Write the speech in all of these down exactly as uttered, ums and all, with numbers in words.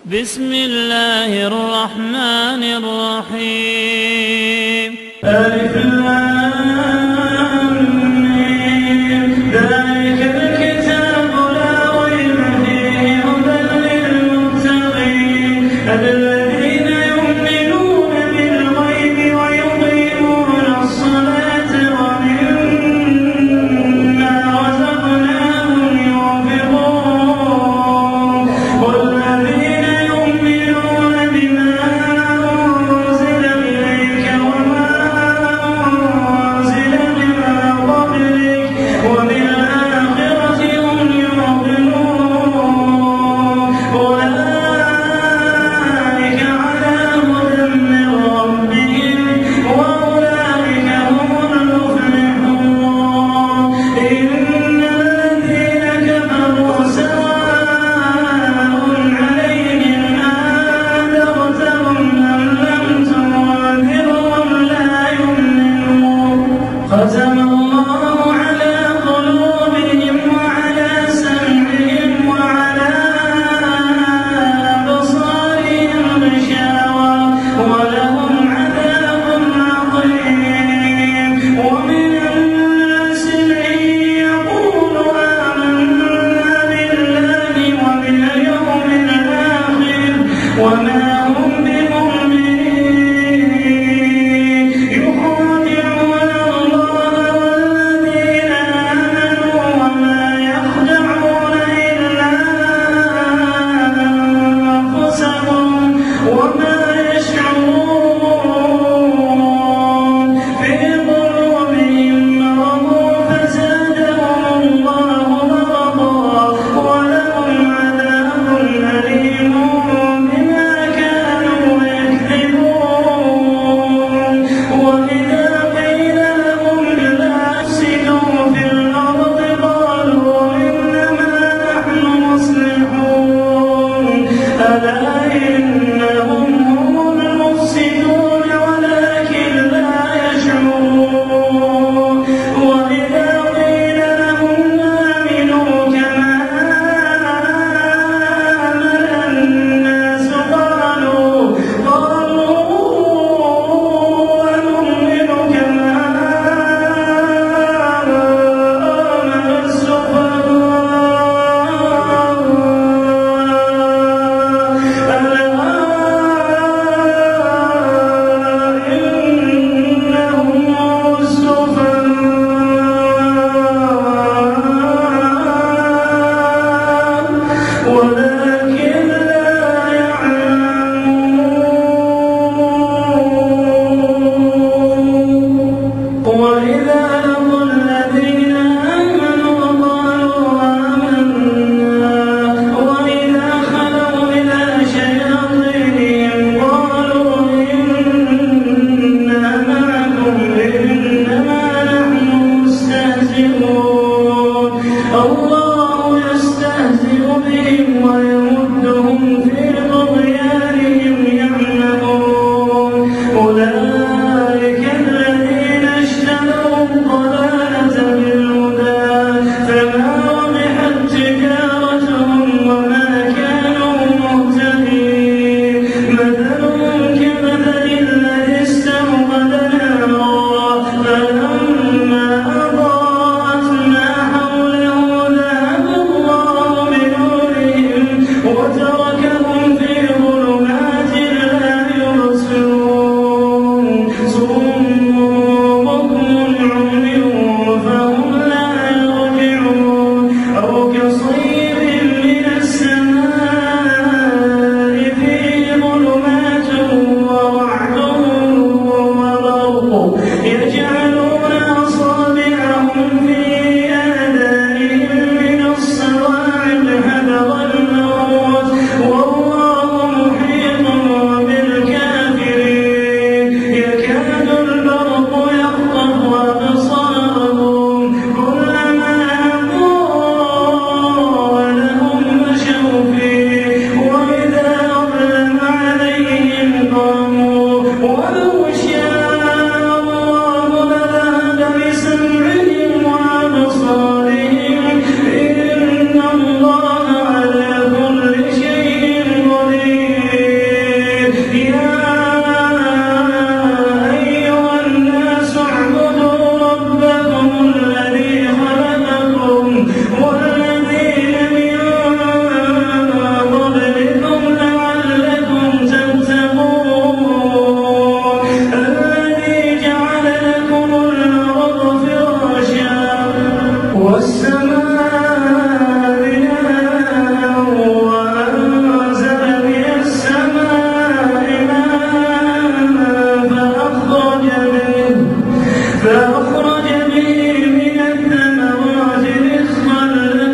بسم الله الرحمن الرحيم. ألف لام ميم. ذلك الكتاب لا ريب فيه هدى للمتقين الذين يؤمنون بالغيب ويقيمون الصلاة ومما رزقناهم ينفقون والذين يؤمنون بما أنزل إليك وما أنزل من قبلك وبالآخرة هم يوقنون أولئك على هدى من ربهم وأولئك هم المفلحون. إن الذين كفروا سواء عليهم أنذرتهم أم لم تنذرهم لا يؤمنون. ختم الله على قلوبهم وعلى سمعهم وعلى أبصارهم غشاوة ولهم عذاب عظيم. ومن الناس من يقول آمنا بالله وباليوم الآخر وما هم بمؤمنين يخادعون الله والذين آمنوا وما يخدعون إلا أنفسهم وما يشعرون. في قلوبهم مرض فزادهم الله مرضا ولهم عذاب أليم بما كانوا يكذبون. وإذا قيل لهم لا تفسدوا في الأرض قالوا إنما نحن مصلحون ألا إنهم هم المفسدون ولكن لا يشعرون. وإذا قيل لهم آمنوا كما آمن الناس قالوا قالوا أنؤمن كما آمن السفهاء ألا إنهم هم السفهاء ولكن لا يعلمون. وإذا لقوا الذين آمنوا قالوا آمنا وإذا خلوا إلى شياطينهم قالوا إنا معكم إنما نحن مستهزئون. الله يستهزئ بهم ويمدهم في طغيانهم يعمهون. أولئك الذين اشتروا الضلالة بالهدى فما ربحت تجارتهم وما كانوا مهتدين. مثلهم كمثل الذي استوقد نارا فلما أضاءت ما حوله ذهب الله بنورهم وتركهم والذين من قبلكم لعلكم تتقون الذي جعل لكم الأرض فراشا والسماء بناء وأنزل من السماء ماء فأخرج منه فأخرج به من الثمرات رزقا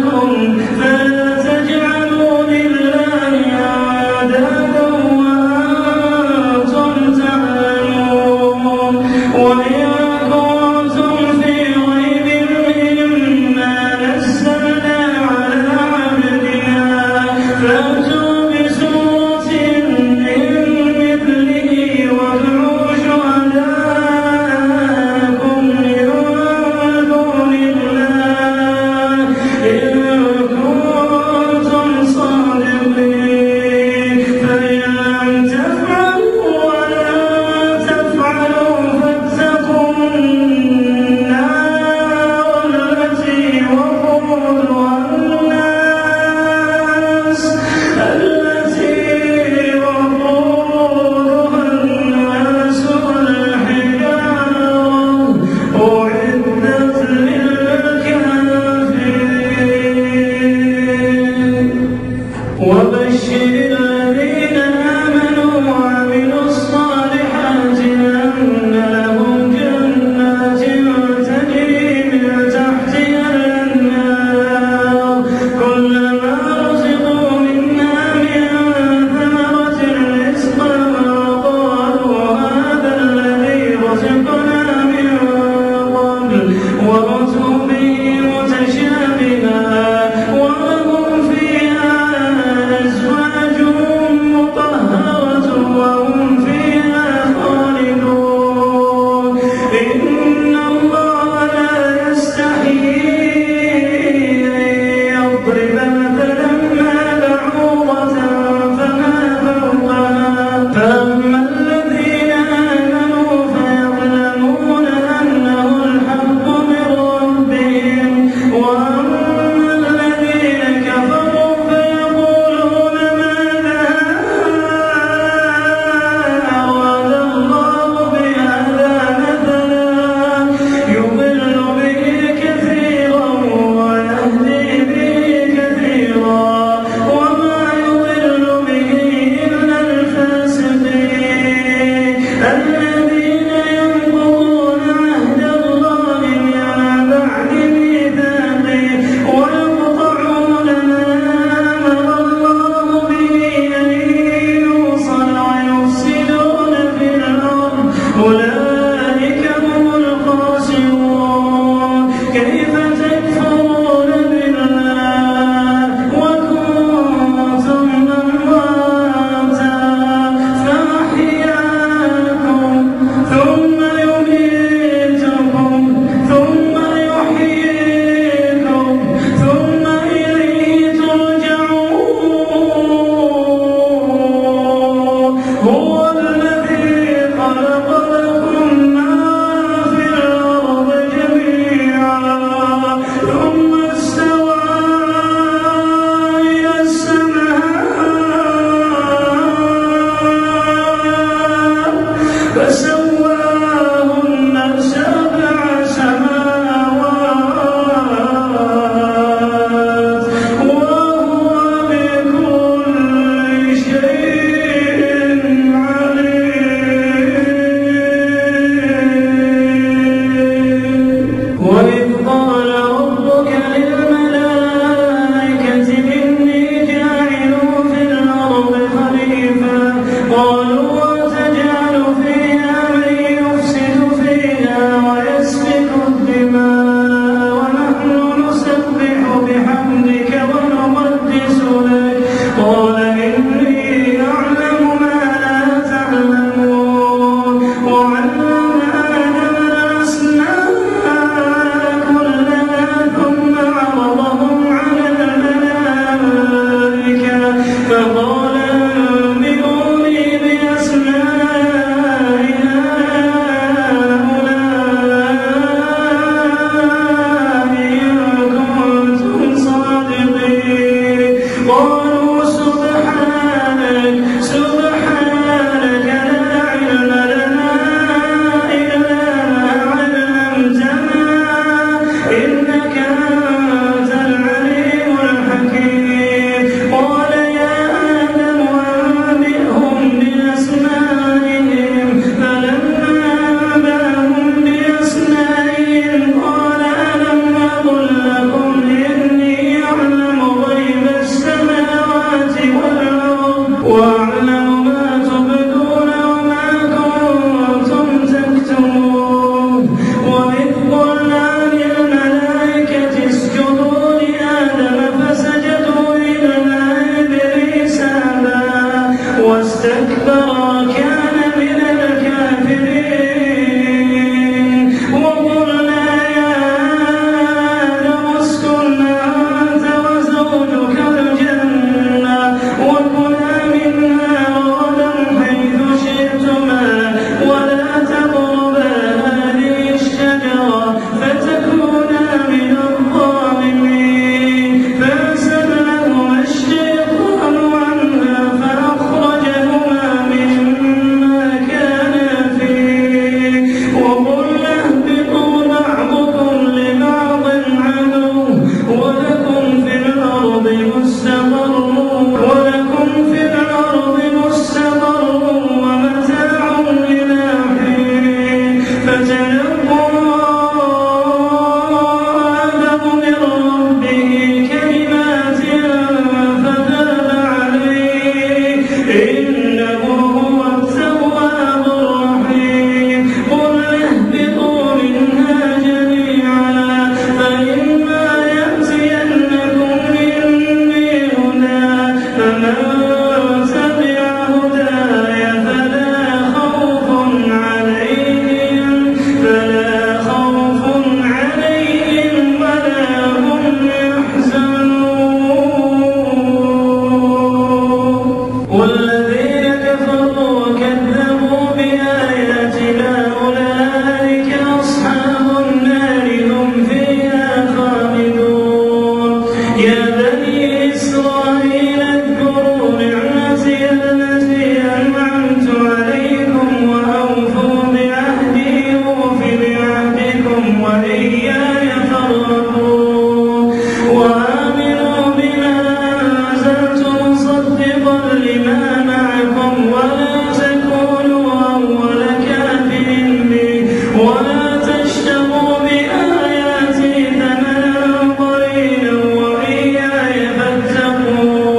بني إسرائيل اذكروا نعمتي التي أنعمت عليكم وأوفوا بعهدي أوف بعهدكم وإياي فارهبون وآمنوا بما أنزلت مصدقا لما معكم ولا تكونوا أول كافر به ولا تشتروا بآياتي ثمنا قليلا وإياي فاتقون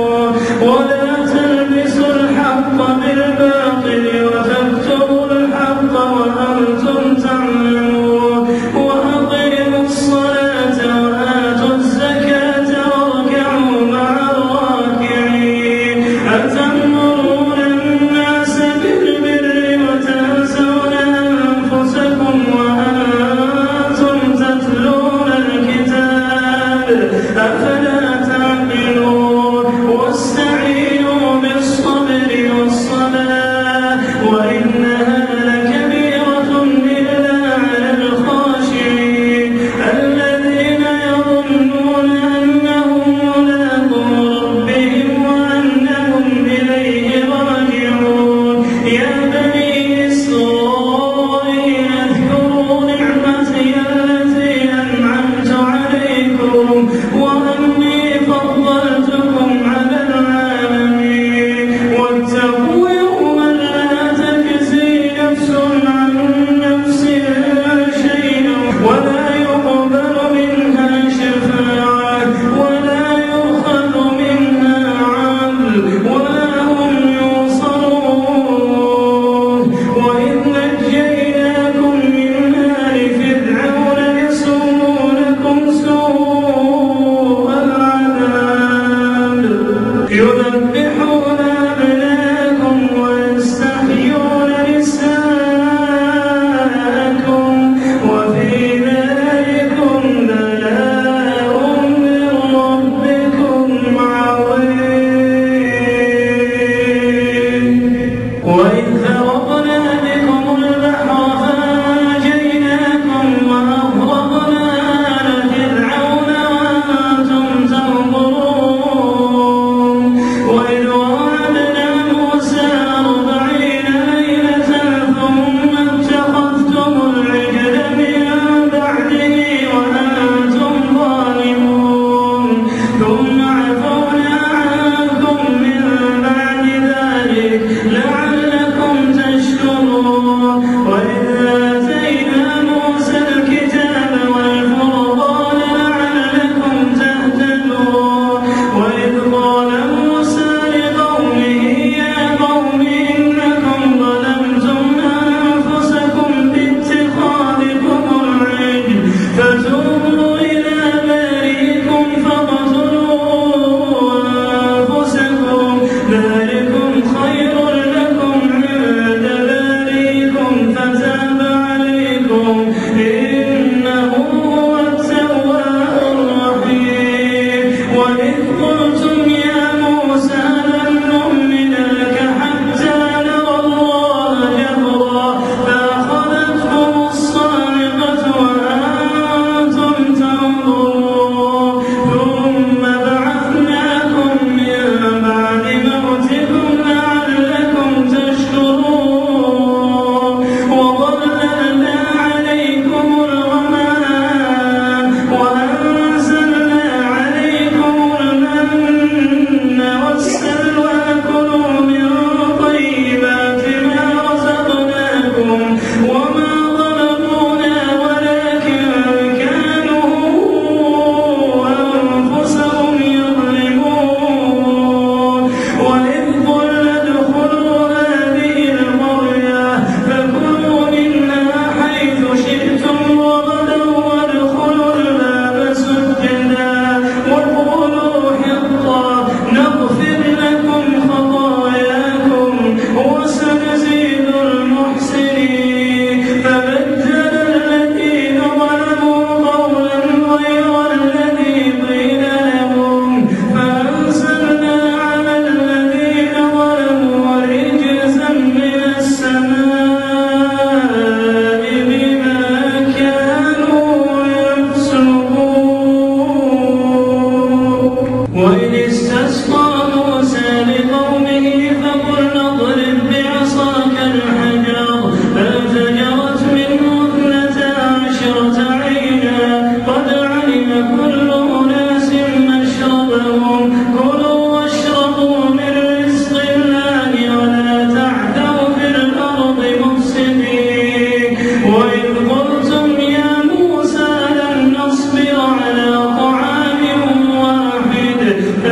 وإذ استسقى موسى لقومه فقلنا اضرب بعصاك الحجر فانفجرت منه اثنتا عشرة عينا قد علم كل أناس مشربهم كلوا واشربوا من رزق الله ولا تعثوا في الأرض مفسدين وإذ قلتم يا موسى لن نصبر على طعام واحد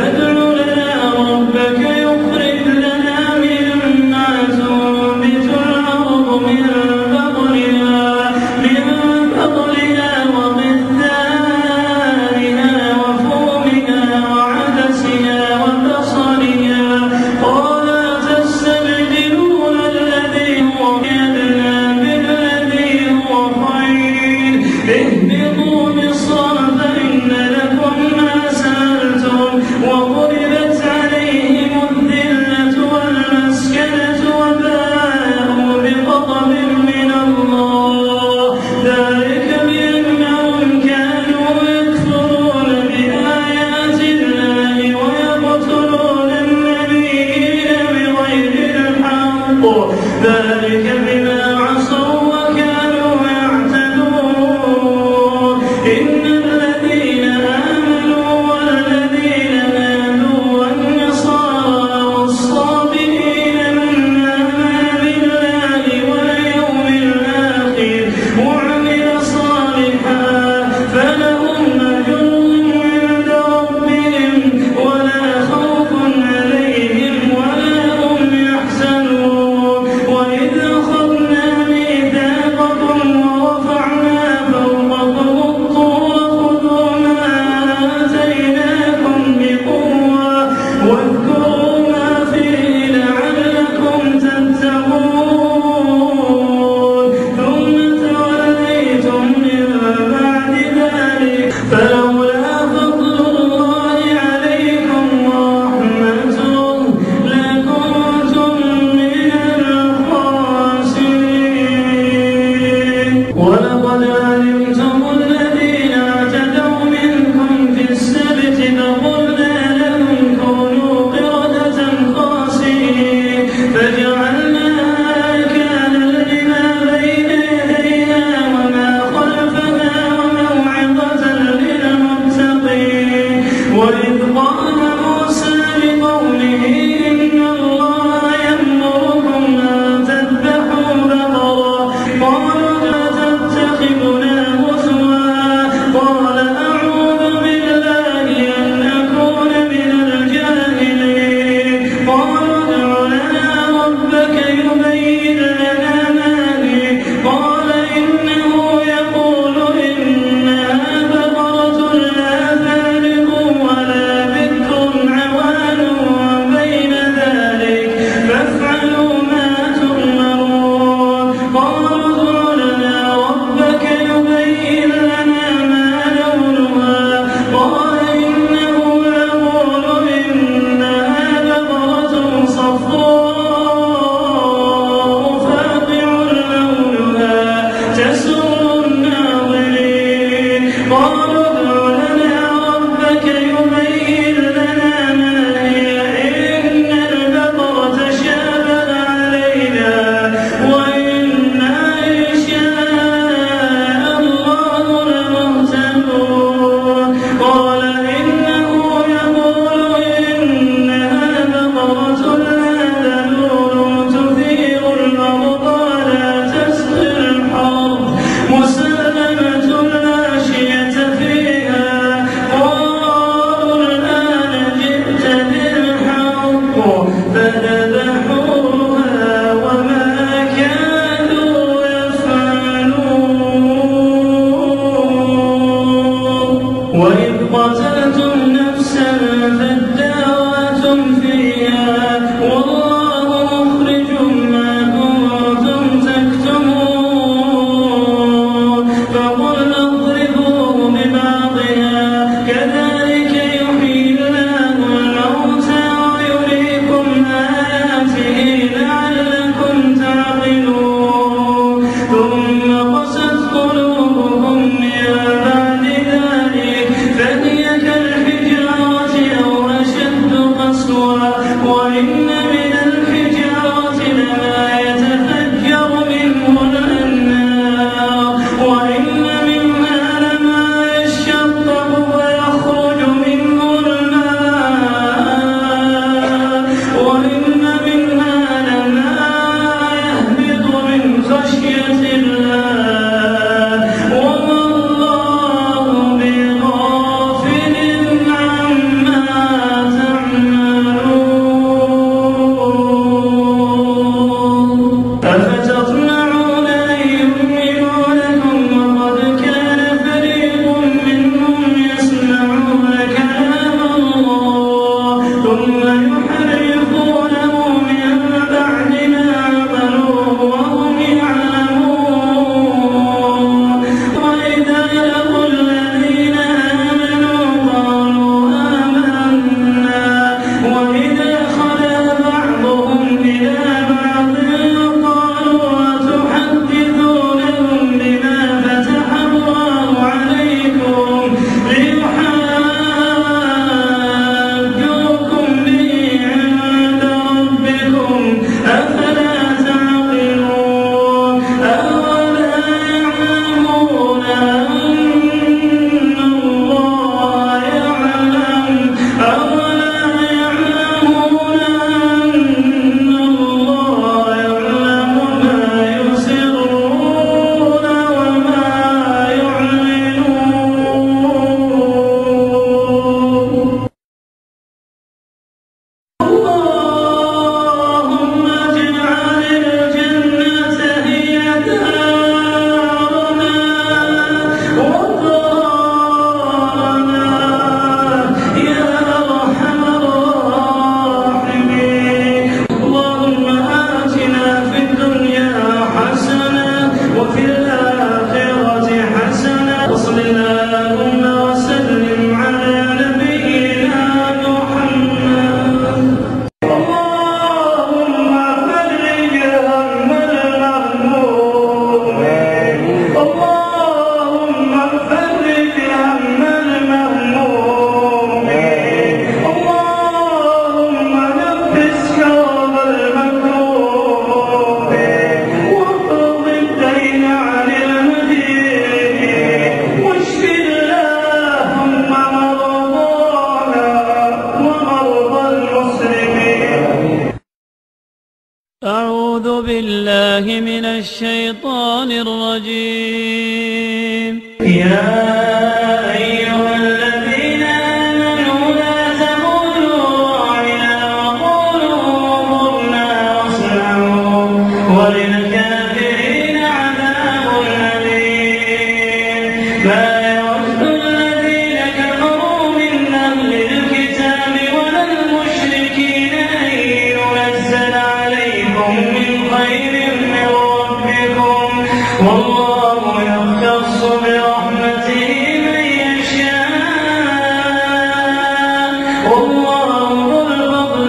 أعوذ بالله من الشيطان الرجيم. يا أيها الذين آمنوا لا تقولوا راعنا وقولوا انظرنا واسمعوا وللكافرين عذاب أليم. ما يود الذين كفروا من أهل الكتاب ولا المشركين أن ينزل عليكم من خير من ربكم والله يختص برحمته من يشاء والله ذو الفضل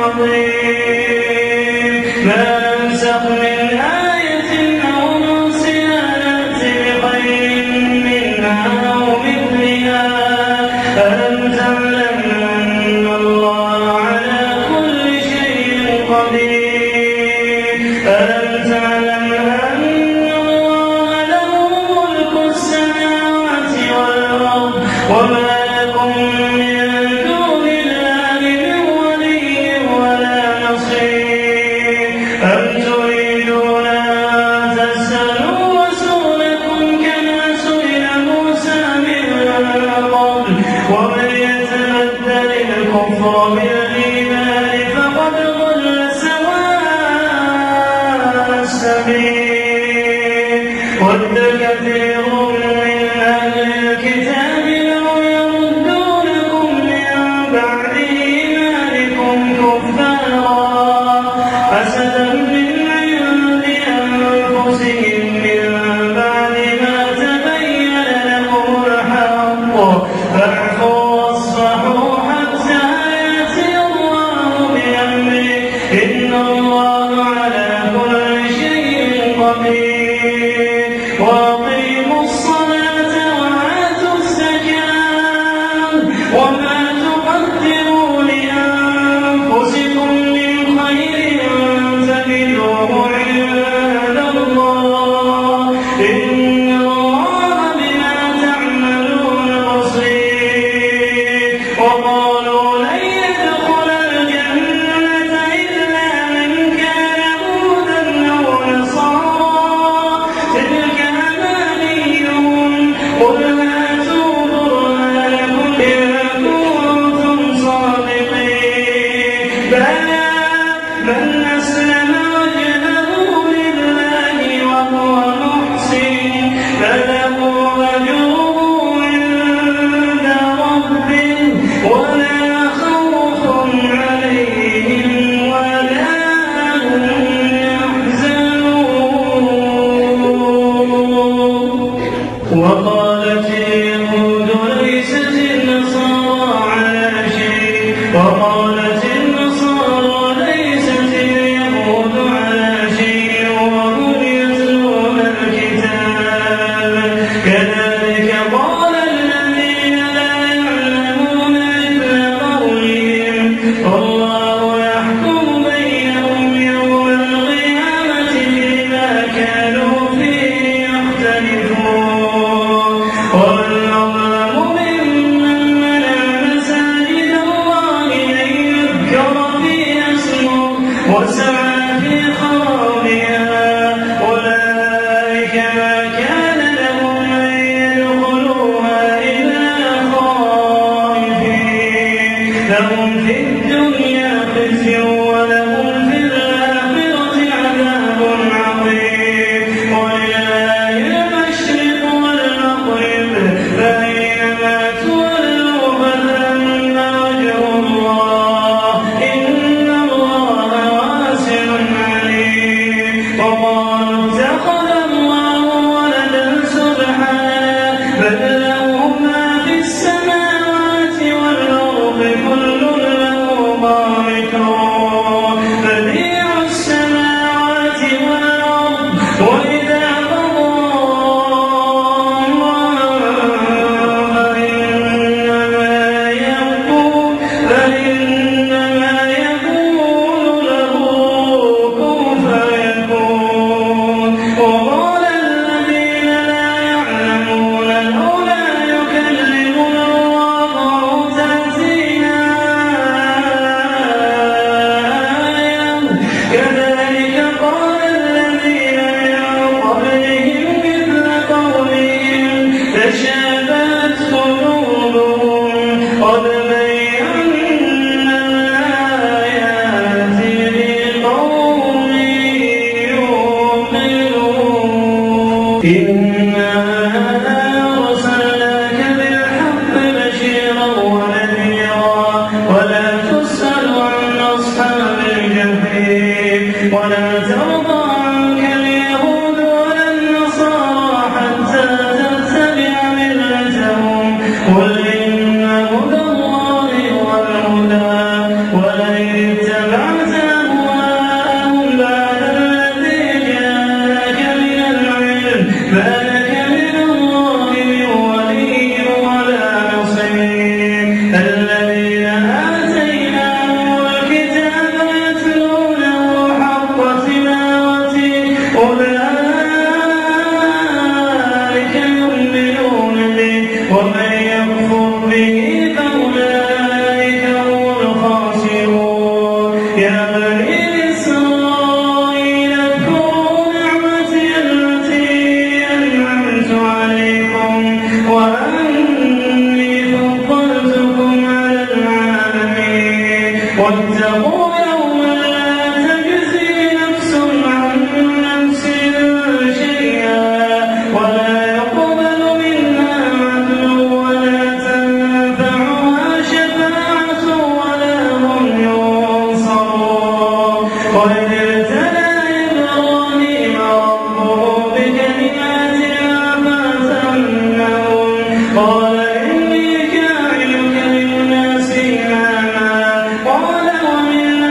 العظيم. ما ننسخ من آية أو ننسها نأت بخير منها أو مثلها. ألم تعلم أن الله على كل شيء قدير. ألم تعلم أن الله له ملك السماوات والأرض وما لكم من دون الله من ولي ولا نصير. أم تريدون أن تسألوا رسولكم كما سئل موسى من قبل ومن يتبدل الكفر بالإيمان فقد ضل سواء السبيل. ود كثير من أهل الكتاب لو يردونكم من بعد إيمانكم كفارا حسدا من عند أنفسهم من بعد ما تبين لهم الحق فاعفوا واصفحوا حتى يأتي الله بأمره إن الله على كل شيء قدير. وأقيموا الصلاة وآتوا الزكاة وما تقدموا لأنفسكم من خير تجدوه عند الله إن الله بما تعملون بصير. وقالوا لن يدخل الجنة إلا من كان هودا أو نصارى تلك أمانيهم قل هاتوا برهانكم إن كنتم صادقين. بلى من أسلم وجهه لله وهو محسن فله أجره عند ربه ولا خوف عليهم ولا هم يحزنون. وقالت اليهود ليست النصارى على شيء وقالت النصارى ليست اليهود على شيء وهم يتلون الكتاب كذلك قال الذين لا يعلمون مثل قولهم والله يحكم بينهم يوم القيامة فيما كانوا فيه يختلفون. ومن أظلم ممن منع مساجد الله أن يذكر فيها اسمه وسعى في خرابها أولئك ما كان لهم أن يدخلوها إلا خائفين لهم في الدنيا خزي ولهم في الآخرة عذاب عظيم. ولله المشرق والمغرب فأينما تولوا فثم وجه الله إن الله واسع عليم. وقالوا اتخذ الله ولدا سبحانه بل له ما في السماوات والأرض كل له قانتون. إنا أرسلناك بالحق بشيرا ونذيرا ولا تسأل عن أصحاب الجحيم ولا ترضى عنك اليهود ولا النصارى حتى تتبع ملتهم قل إن هدى الله هو الهدى ولئن اتبعت أهواءهم بعد الذي جاءك من العلم ما لك من الله من ولي ولا نصير الذين آتيناهم الكتاب يتلونه حق تلاوته أولئك يؤمنون به ومن يكفر به فأولئك هم الخاسرون يا بني إسرائيل اذكروا نعمتي التي أنعمت عليكم وأني فضلتكم على العالمين واتقوا يوما لا تجزي نفس عن نفس شيئا ولا يقبل منها عدل ولا تنفعها شفاعة ولا هم ينصرون وإذ ابتلى إبراهيم ربه بكلمات فأتمهن قال إني جاعلك للناس إماما قال ومن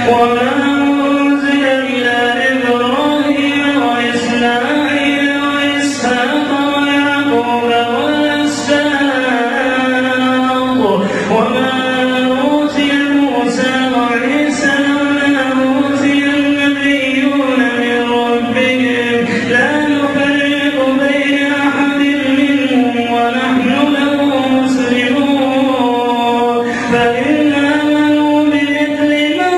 وما أنزل إلى إبراهيم وإسماعيل وإسحاق ويعقوب والأسباط وما أوتي موسى وعيسى وما أوتي النبيون من ربهم لا نفرق بين أحد منهم ونحن له مسلمون فإن آمنوا بمثل ما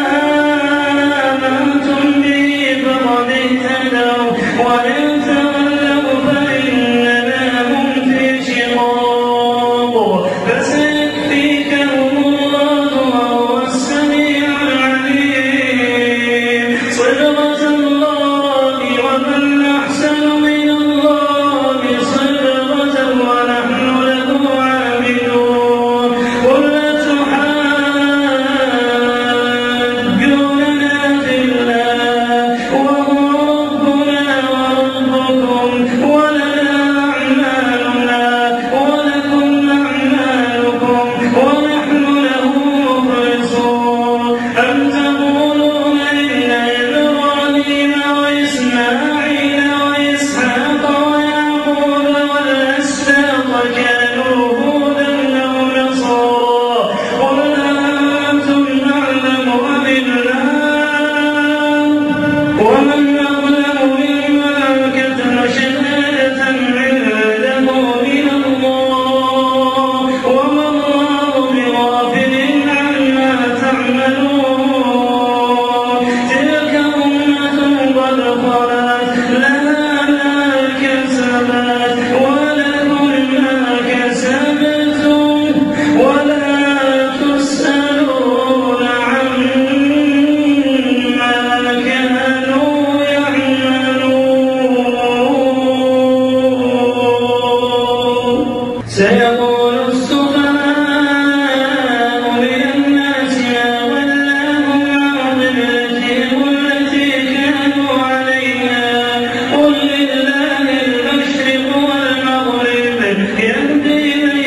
آمنتم به فقد اهتدوا وإن تولوا فإنما هم في شقاق فسيكفيكهم الله وهو السميع العليم صبغة الله ومن أحسن من الله صبغة ونحن له عابدون قل أتحاجوننا في الله وهو ربنا وربكم ولنا أعمالنا ولكم أعمالكم ونحن له مخلصون أم تقولون إن إبراهيم وإسماعيل وإسحاق ويعقوب والأسباط كانوا هودا أو نصارى قل أنتم أعلم أم الله ومن أظلم ممن كتم شهادة عنده من الله وما الله بغافل عما تعملون تلك أمة قد خلت لها ما كسبت ولكم ما كسبتم ولا تسألون عما كانوا يعملون سيقول السفهاء من الناس ما ولاهم عن قبلتهم التي كانوا عليها قل لله المشرق والمغرب يهدي من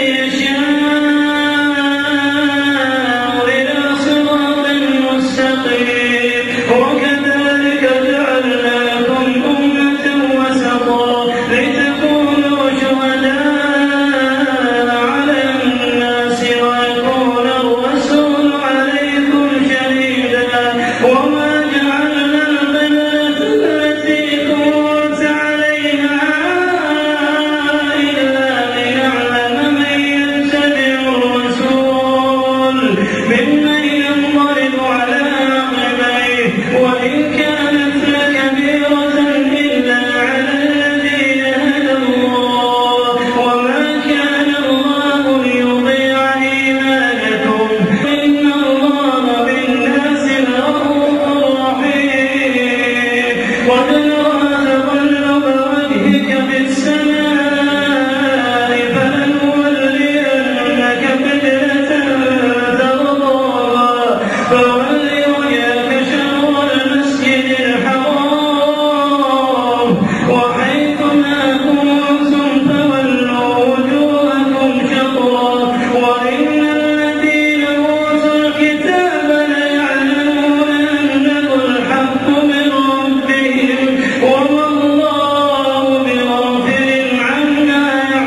يشاء إلى صراط مستقيم وكذلك جعلناكم أمة وسطا لتكونوا شهداء على الناس ويكون الرسول عليكم شهيدا وما جعلنا القبلة التي كنت عليها إلا لنعلم من يتبع الرسول ممن ينقلب على عقبيه وإن كانت لكبيرة إلا على الذين هدى الله وما كان الله ليضيع إيمانكم إن الله بالناس لرؤوف رحيم قد نرى تقلب وجهك في السماء فلنولينك قبلة ترضاها فول وجهك شطر المسجد الحرام وحيث ما كنتم فولوا وجوهكم شطره وإن الذين أوتوا الكتاب ليعلمون أنه الحق من ربهم وما الله بغافل عما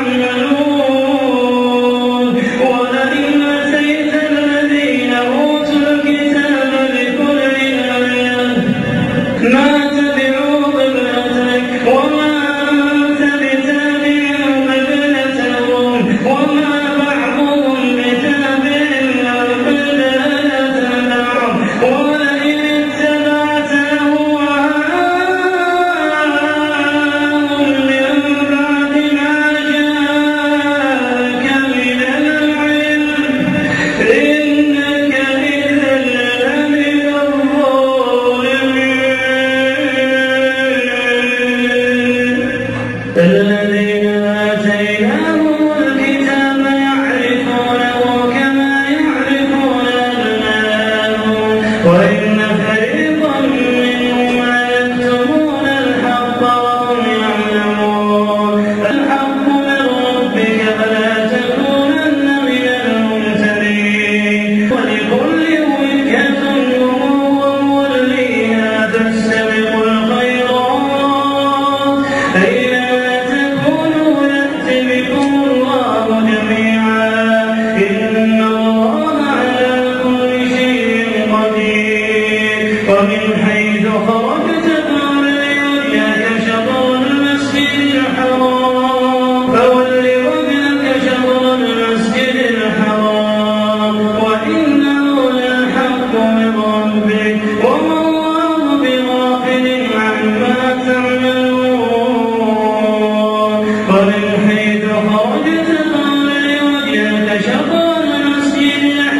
يعملون ولئن أتيت الذين أوتوا الكتاب بكل آية ما تبعوا قبلتك وما أنت بتابع قبلتهم وما بعضهم بتابع قبلة بعض ولئن اتبعت أهواءهم من بعد ما جاءك من العلم إنك إذا لمن الظالمين الذين آتيناهم الكتاب يعرفونه كما يعرفون أبناءهم وإن فريقا منهم ليكتمون الحق وهم يعلمون الحق من ربك فلا تكونن من الممترين ولكل وجهة هو ومن حيث خرجت فول وجهك شطر المسجد الحرام فول وجهك شطر المسجد الحرام وإنه للحق من ربك وما الله بغافل عما تعملون ومن حيث خرجت فول وجهك شطر المسجد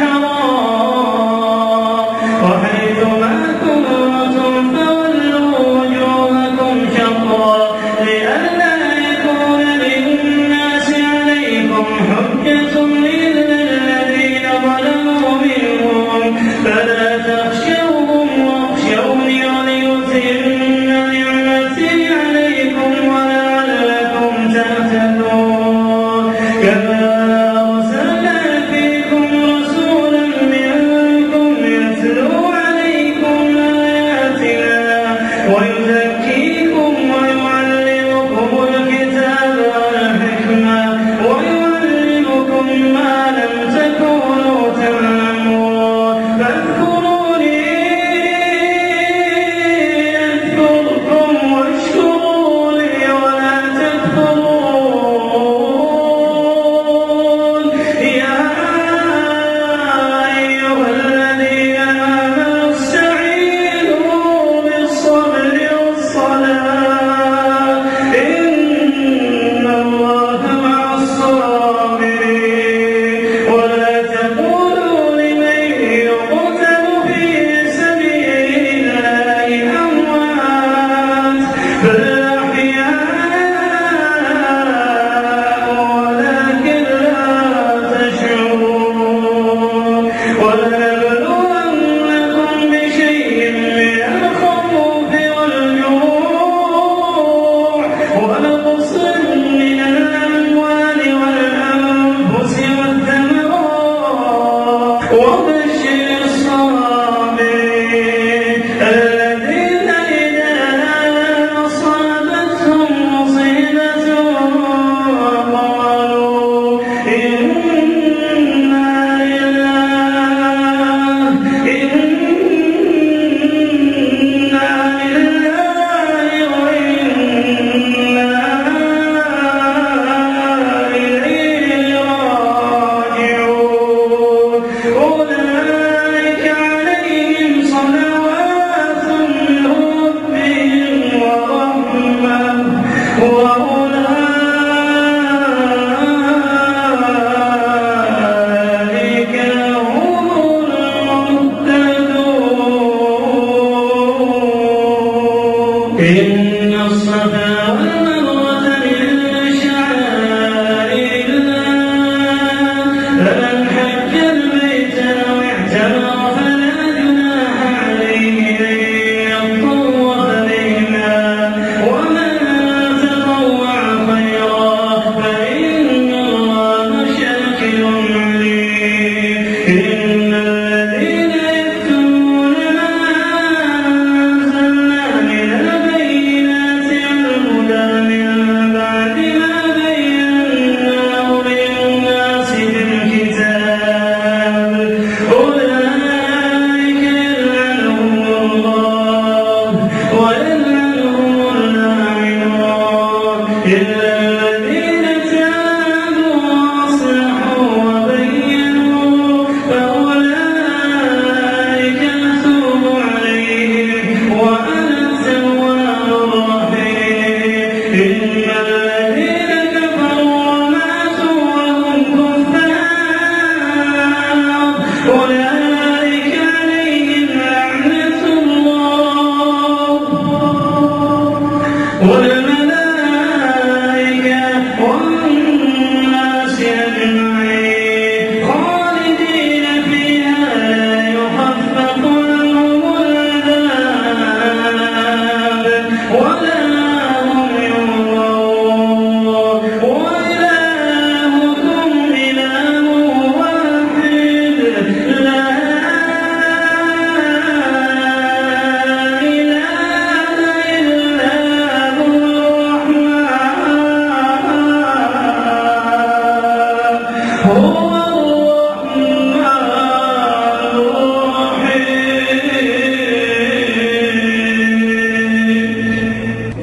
الحرام وحيث ما كنتم فولوا وجوهكم شطرا لئلا يكون للناس عليكم حجة إلا الذين ظلموا منهم فلا تخشوهم واخشوني وليتم نعمتي عليكم ولعلكم تهتدون كما أرسلنا فيكم رسولا منكم يتلو عليكم آياتنا ويزكيكم ويعلمكم الكتاب والحكمة ويعلمكم ما لم تكونوا تعلمون فاذكروني أذكركم واشكروا لي ولا تكفرون يا أيها الذين آمنوا استعينوا بالصبر والصلاة إن الله مع الصابرين ولا تقولوا لمن يقتل في سبيل الله أموات بل أحياء ولكن لا تشعرون ولنبلونكم بشيء من الخوف والجوع ونقص من الأموال والأنفس والثمرات وبشر الصابرين الذين إذا أصابتهم مصيبة قالوا إنا لله إنا لله وإنا إليه راجعون أولئك عليهم صلوات من ربهم ورحمة وأولئك هم المهتدون إن الصفا والمروة من شعائر الله فمن حج البيت أو اعتمر فلا جناح عليه أن يطوف بهما ومن تطوع خيرا فإن الله شاكر عليم إن الذين يكتمون ما أنزلنا من البينات والهدى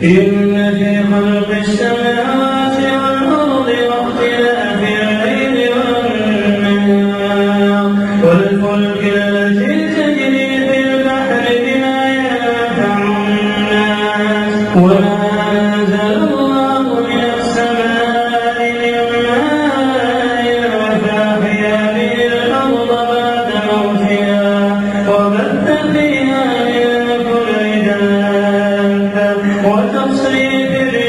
إن في خلق السماوات والأرض واختلاف الليل والنهار والفلك التي تجري في البحر بما ينفع الناس وما أنزل الله من السماء من ماء فأحيا به الأرض بعد موتها وبث فيها من كل دابة وتصريف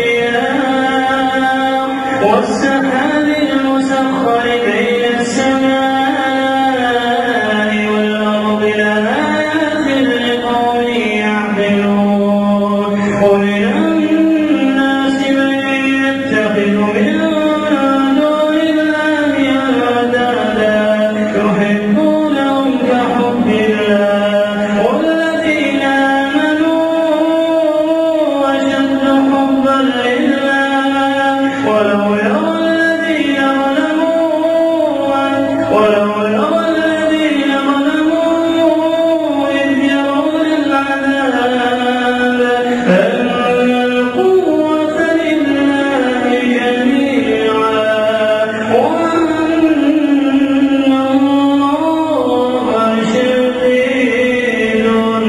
الرياح والسحاب المسخر بين السماء والأرض لآيات لقوم يعقلون ومن الناس من يتخذ من دون الله أندادا يحبونهم كحب الله والذين آمنوا أشد حبا لله ولو يرى الذين ظلموا ولو يرى الذين ظلموا إذ يرون العذاب أن القوة لله جميعا وأن الله شديد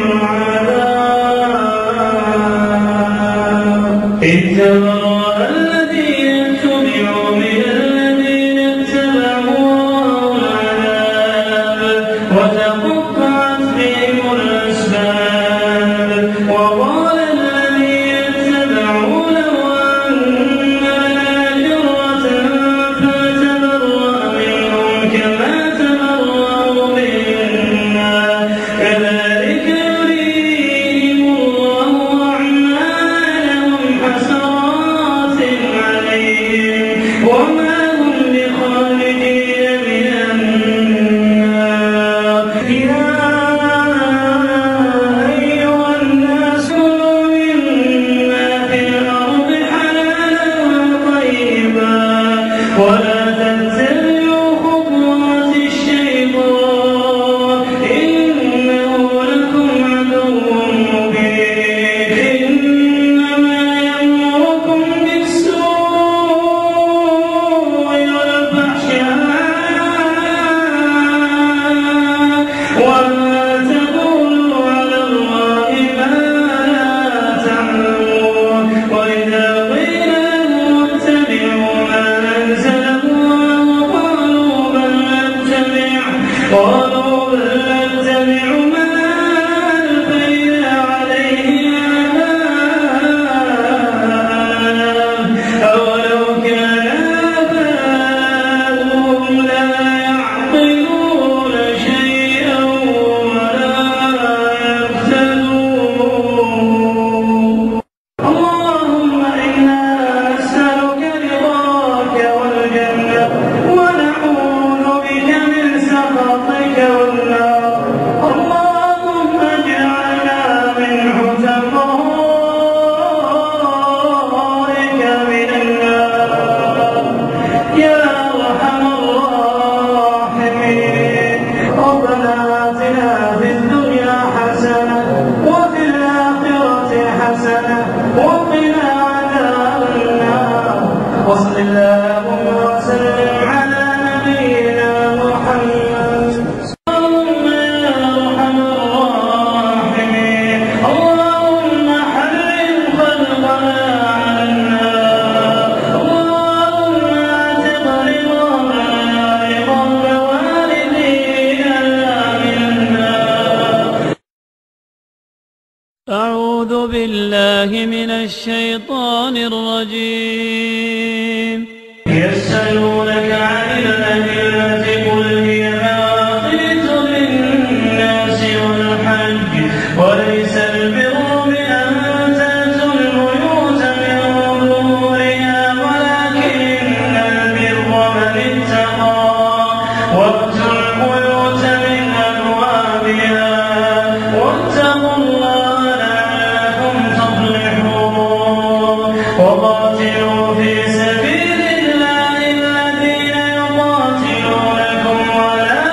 العذاب إذ تبرأ الذين اتبعوا من الذين اتبعوا العذاب وتقطعت بهم الأسباب وقال الذين اتبعوا لو أن لنا كرة فنتبرأ منهم كما تبرأوا منا كذلك يريهم الله أعمالهم حسرات عليهم وما هم بخارجين من النار يا أيها الناس كلوا مما في الأرض حلالا طيبا ولا تتبعوا خطوات الشيطان إنه لكم عدو مبين إنما يأمركم بالسوء والفحشاء وما تقولوا على الله ما لا تعلمون وإذا قيل لهم اتبعوا ما أنزل الله قالوا بل نتبع قالوا بل نتبع ما ألفينا عليه آباءنا أولو كان آباؤهم لا يعقلون شيئا ولا يهتدون اللهم إنا نسألك رضاك والجنة ونعوذ بك من سخطك والنار اللهم اجعلنا من حتقائك من النار يا أرحم الراحمين ربنا آتنا في الدنيا حسنة وفي الآخرة حسنة وقنا عذاب النار وصل اللهم وسلم على نبينا محمد اللهم يا أرحم الراحمين اللهم حرم خلقنا على النار اللهم اعتق رقابنا رقاب والدينا من النار أعوذ بالله من الشيطان الرجيم يسألونك عن الأهلة قل هي مواقيت للناس والحج وليس البر بأن تأتوا البيوت من ظهورها ولكن البر من اتقى وأتوا البيوت من أبوابها واتقوا الله لعلكم تفلحون وقاتلوا في سبيل الله الذين يقاتلونكم ولا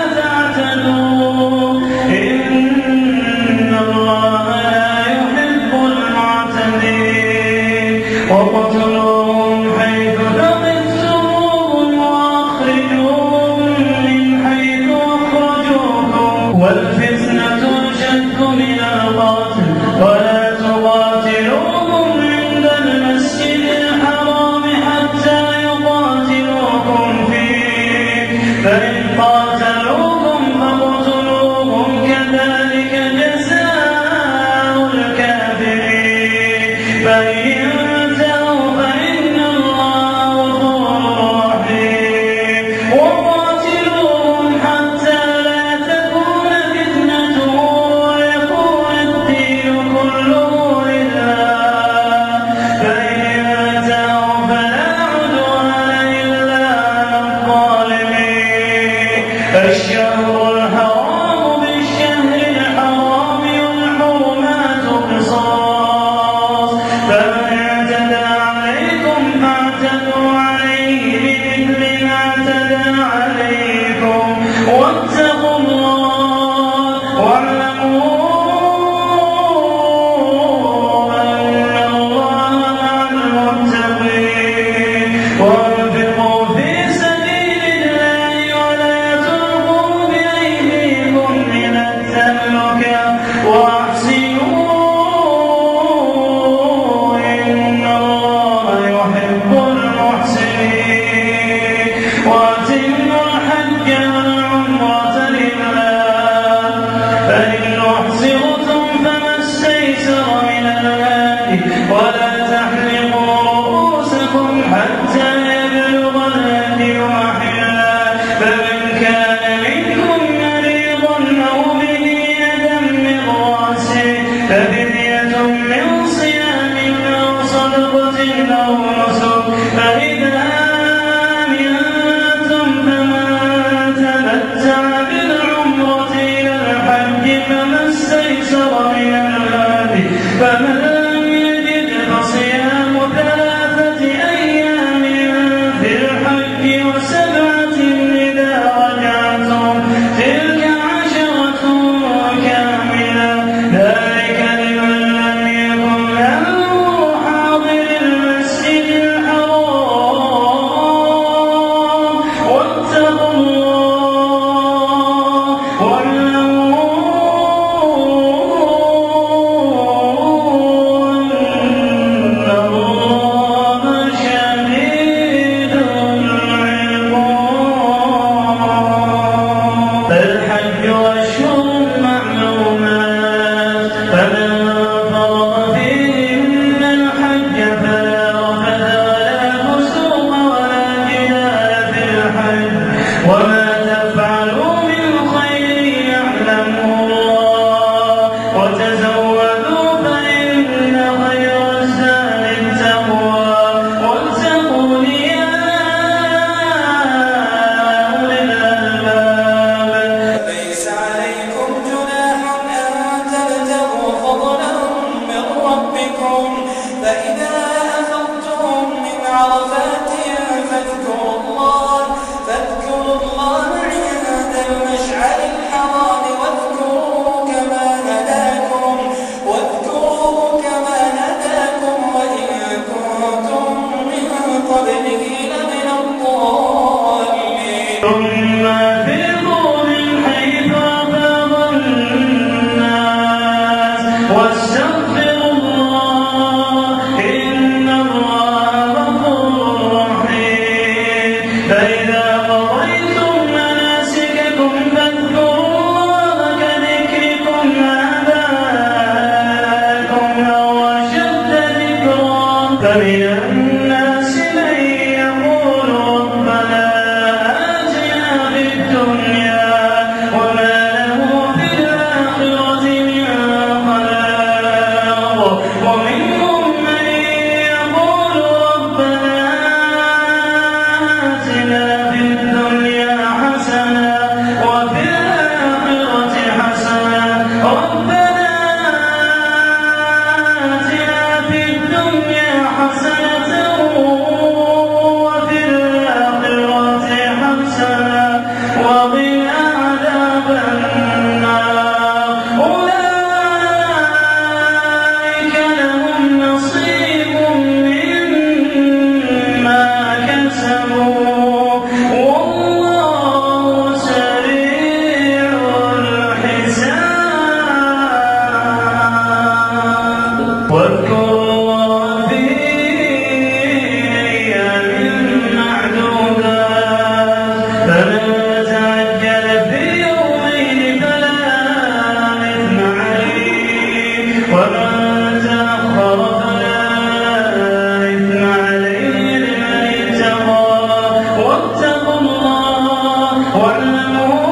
من القتل ولا تقاتلوهم عند المسجد الحرام حتى يقاتلوكم فيه فإن قاتلوكم فاقتلوهم كذلك جزاء الكافرين فإن انتهوا فإن الله غفور رحيم وقاتلوهم حتى لا تكون فتنة ويكون الدين كله لله فإن انتهوا فلا عدوان إلا على الظالمين الشهر الحرام بالشهر الحرام والحرمات قصاص فمن اعتدى عليكم فاعتدوا عليه بمثل ما اعتدى عليكم واتقوا الله واعلموا أن الله مع المتقين وانفقوا في سبيل الله ولا تلقوا بأيديكم إلى التهلكة وأحسنوا إن الله يحب المحسنين وأتموا الحج والعمرة لله فإن أحصرتم فما استيسر من الهدي ولا تحلقوا رؤوسكم حتى يبلغ الهدي محله فمن كان منكم مريضا أو به أذى من رأسه ففدية من صيام أو صدقة أو نسك فإذا أمنتم فمن تمتع بالعمرة إلى الحج فما استيسر من الهدي فمن لم يجد فصيام ثلاثة أيام في الحج وسبعة إذا رجعتم تلك عشرة كاملة ذلك لمن لم يكن أهله حاضر المسجد الحرام واتقوا الله واعلموا أن الله شديد العقاب الحج أشهر معلومات فمن فرض فيهن الحج فلا رفث ولا فسوق ولا جدال في الحج وما تفعلوا من خير يعلمه الله وتزودوا فإن خير الزاد التقوى واتقون يا أولي الألباب ليس عليكم جناح أن تبتغوا فضلا من ربكم فإذا أفضتم من عرفات فاذكروا الله فاذكروا الله عند المشعر الحرام واذكروه كما هداكم واذكروه كما هداكم وإن كنتم من قبله لمن الضالين ثم أفيضوا من حيث أفاض الناس واستغفروا الله إن الله غفور رحيم فإذا قضيتم مناسككم فاذكروا الله كذكركم آباءكم أو أشد ذكرا فمن الناس من يقول ربنا آتنا في الدنيا وما له في الآخرة من خلاق ومنهم من يقول ربنا آتنا في الدنيا حسنة وفي الآخرة حسنة ربنا آتنا في الدنيا حسنة واذكروا الله في أيام معدودات فمن تعجل في يومين فلا إثم عليه ومن تأخر فلا إثم عليه لمن اتقى واتقوا الله واعلموا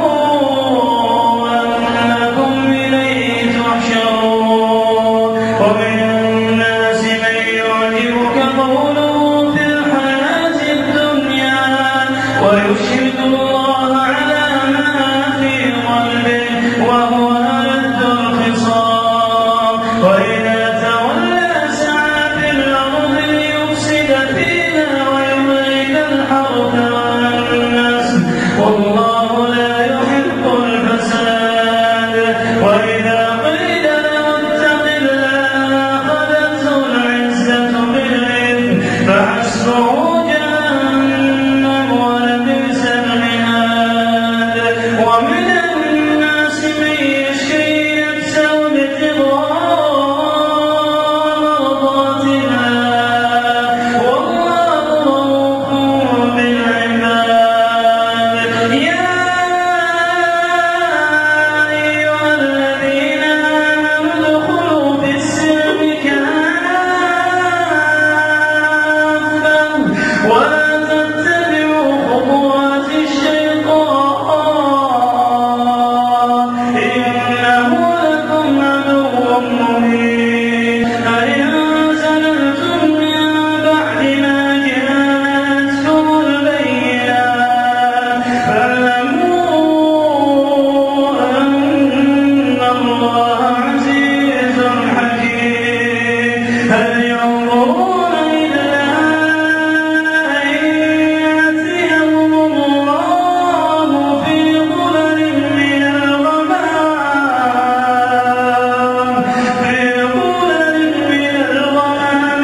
أنكم إليه تحشرون. ومن الناس من يعجبك قوله في الحياة الدنيا ويشهد الله على ما في قلبه وهو ألد الخصام وإذا تولى سعى في الأرض ليفسد فيها ويهلك الحرث والنسل والله لا يحب الفساد. وإذا قيل له اتق الله أخذته العزة بالإثم فحسبه جهنم ولبئس المهاد. ومن الناس من يشري نفسه ابتغاء مرضات الله والله رؤوف بالعباد. يا أيها الذين آمنوا ادخلوا في السلم كافة ولا تتبعوا خطوات الشيطان إنه لكم عدو مبين. فإن زللتم من بعد ما جاءتكم البينات فاعلموا أن الله عزيز حكيم. هل ينظرون إلا أن يأتيهم الله في ظلل من الغمام في ظلل من الغمام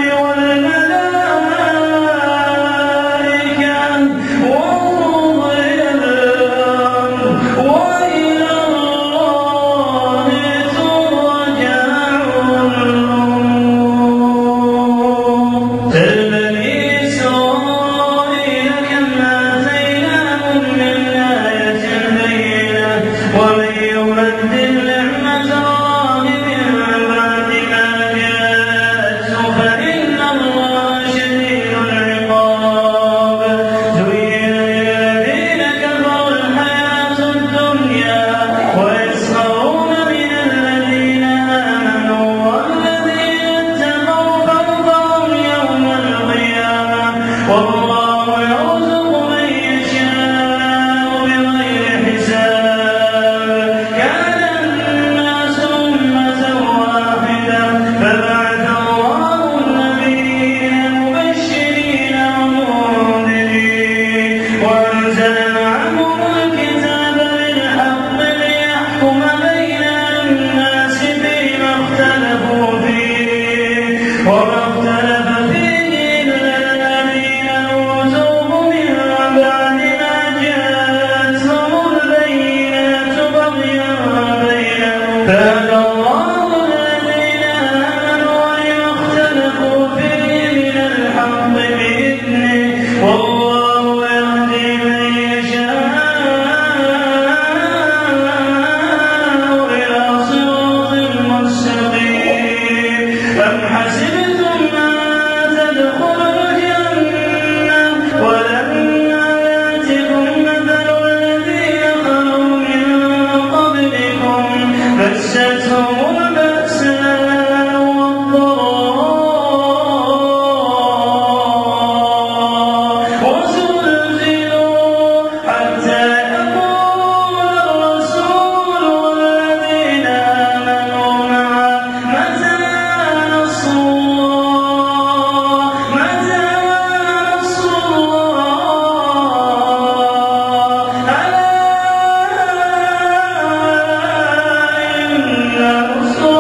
والملائكة وقضي الأمر وإلى الله ترجع الأمور. بني إسرائيل كم آتيناهم من آية بينة ومن يبدل نعمة الله من بعد ما جاءته فإن الله شديد العقاب. زين للذين كفروا الحياة الدنيا ويسخرون من الذين آمنوا والذين اتقوا فوقهم يوم القيامة والله يرزق من يشاء بغير حساب. كان الناس أمة واحدة فبعث الله النبيين مبشرين ومنذرين وأنزل معهم الكتاب بالحق ليحكم بين الناس فيما اختلفوا فيه وما اختلف فيه إلا الذين أوتوه من بعد ما جاءتهم البينات بغيا بينهم فهدى الله الذين آمنوا وما اختلفوا فيه من الحق بإذنه والله يهدي من يشاء إلى صراط مستقيم. أم حسبتم أن تدخلوا الجنة ولما يأتكم مثل الذين خلوا من قبلكم مستهم البأساء والضراء وزلزلوا حتى يقول الرسول والذين آمنوا معه متى نصر الله متى نصر الله ألا إن نصر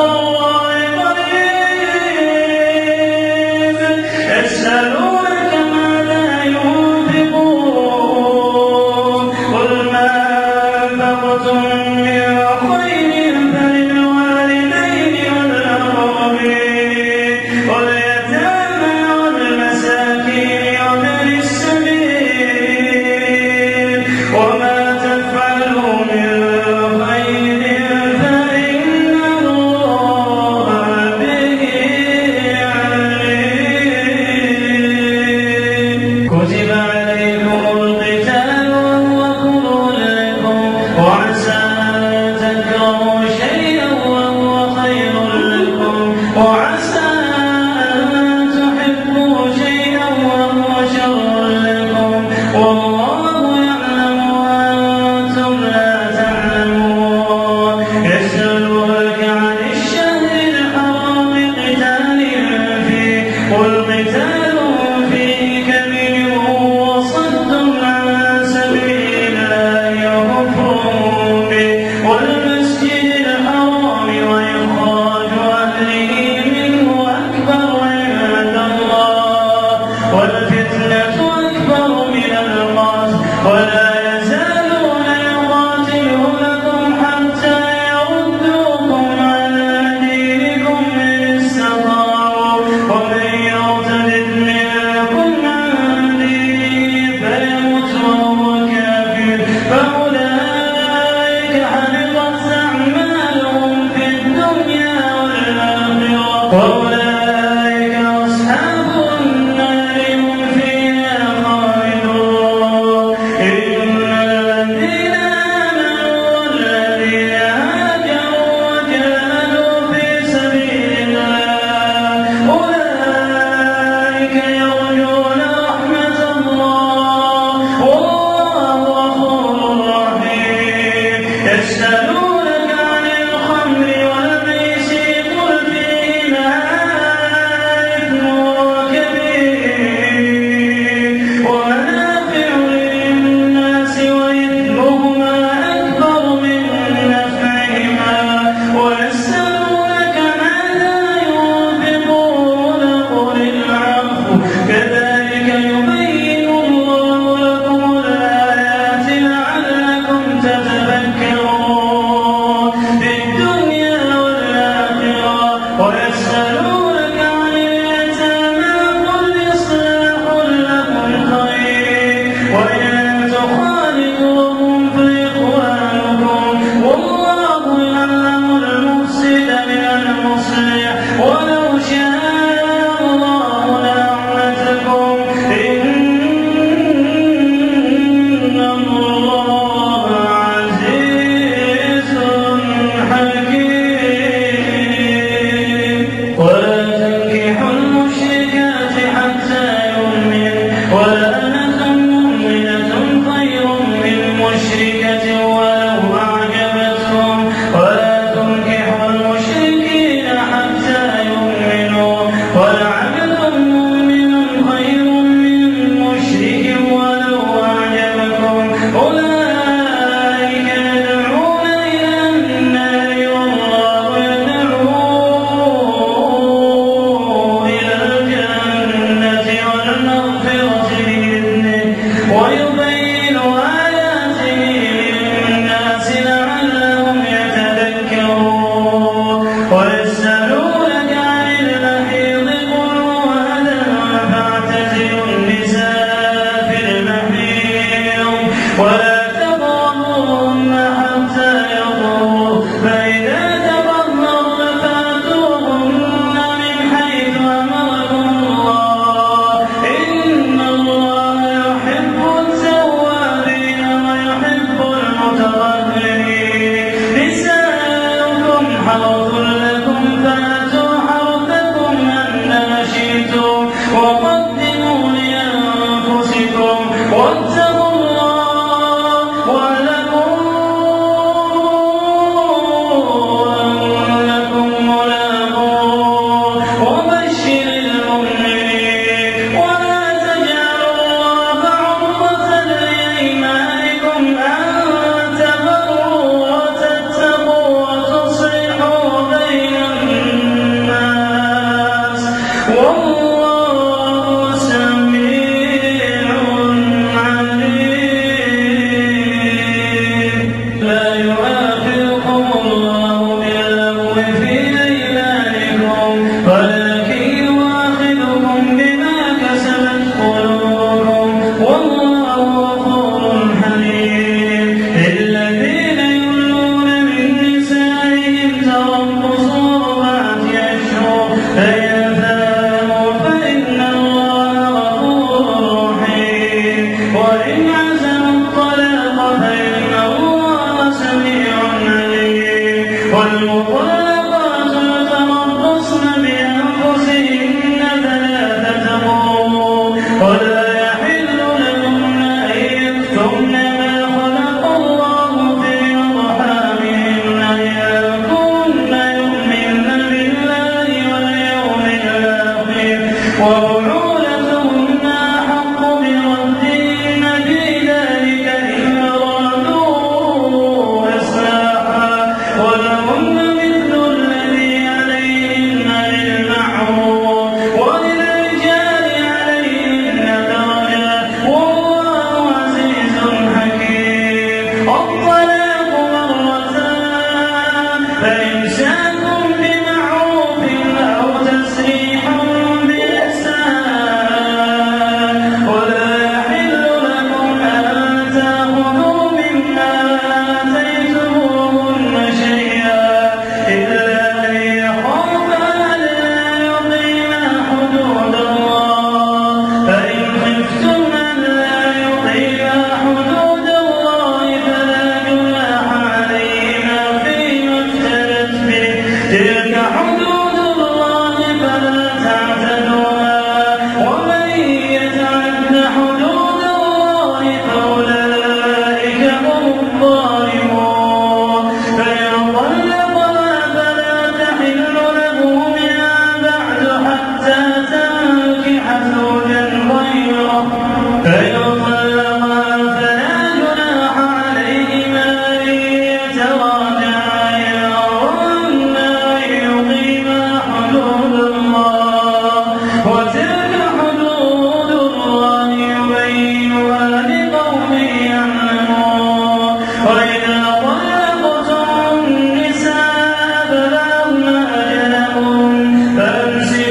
وأولئك أصحاب النار هم فيها خالدون إن الذين آمنوا والذين هاجروا وجاهدوا في سبيل الله أولئك يرجون رحمة الله والله غفور رحيم يسألونك عن الخمر والميسر قل فيهما إثم كبير ومنافع للناس وإثمهما أكبر من نفعهما ويسألونك ماذا ينفقون قل العفو كذلك يبين الله لكم الآيات لعلكم تتفكرون في الدنيا والآخرة ويسألونك عن اليتامى قل إصلاح لكم خير وإن تخالطوهم فإخوانكم والله يعلم المفسد من المصلح ولو شاء الله لأعنتكم إن الله عزيز حكيم ولا تنكحوا المشركات حتى يؤمن ولأمة مؤمنة خير من مشركة ولو أعجبتكم ولا تنكحوا المشركين حتى يؤمنوا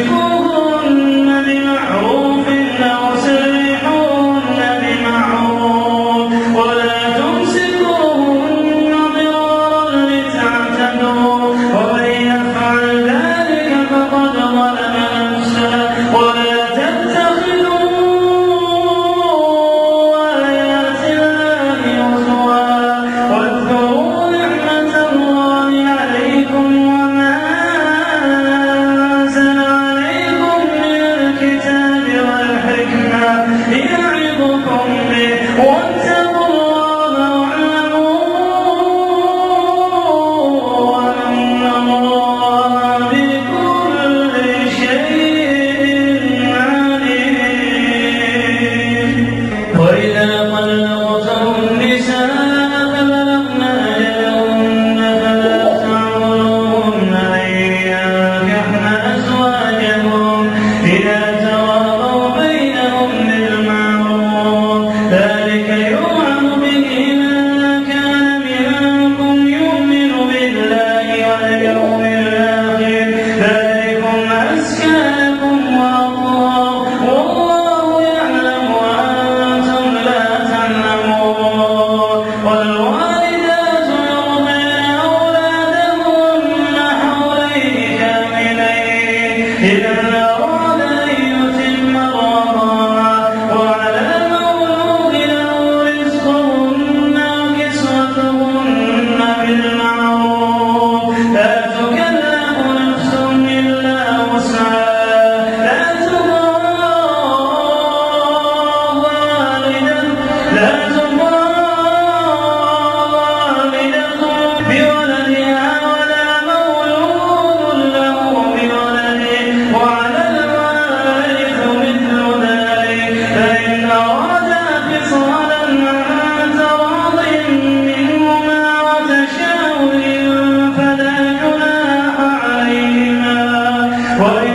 فأمسكوهن بمعروف أو سرحوهن بمعروف ولا تمسكوهن ضرارا لتعتدوا ومن يفعل ذلك فقد ظلم نفسه ولا تتخذوا آيات الله هزوا واذكروا نعمة الله عليكم وما أنزل عليكم من الكتاب والحكمة يعظكم به واتقوا الله واعلموا أن الله بكل شيء عليم. وإذا طلقتم النساء فبلغن أجلهن فلا تعضلوهن أن ينكحن أزواجهم إذا تراضوا بينهم بالمعروف ذلك يوعظ به من كان منكم يؤمن بالله واليوم الآخر ذلكم أزكى لكم وأطهر والله يعلم وأنتم لا تعلمون. والوالدات يرضعن أولادهن حولين كاملين لمن أراد أن يتم الرضاعة وعلى المولود له رزقهن وكسوتهن بالمعروف لا تكلف نفس إلا وسعها لا تضار والدة لا تضار والدة بولدها ولا مولود له بولده وعلى الوارث مثل ذلك فإن أرادا فصالا عن تراض منهما وتشاور فلا جناح عليهما وإن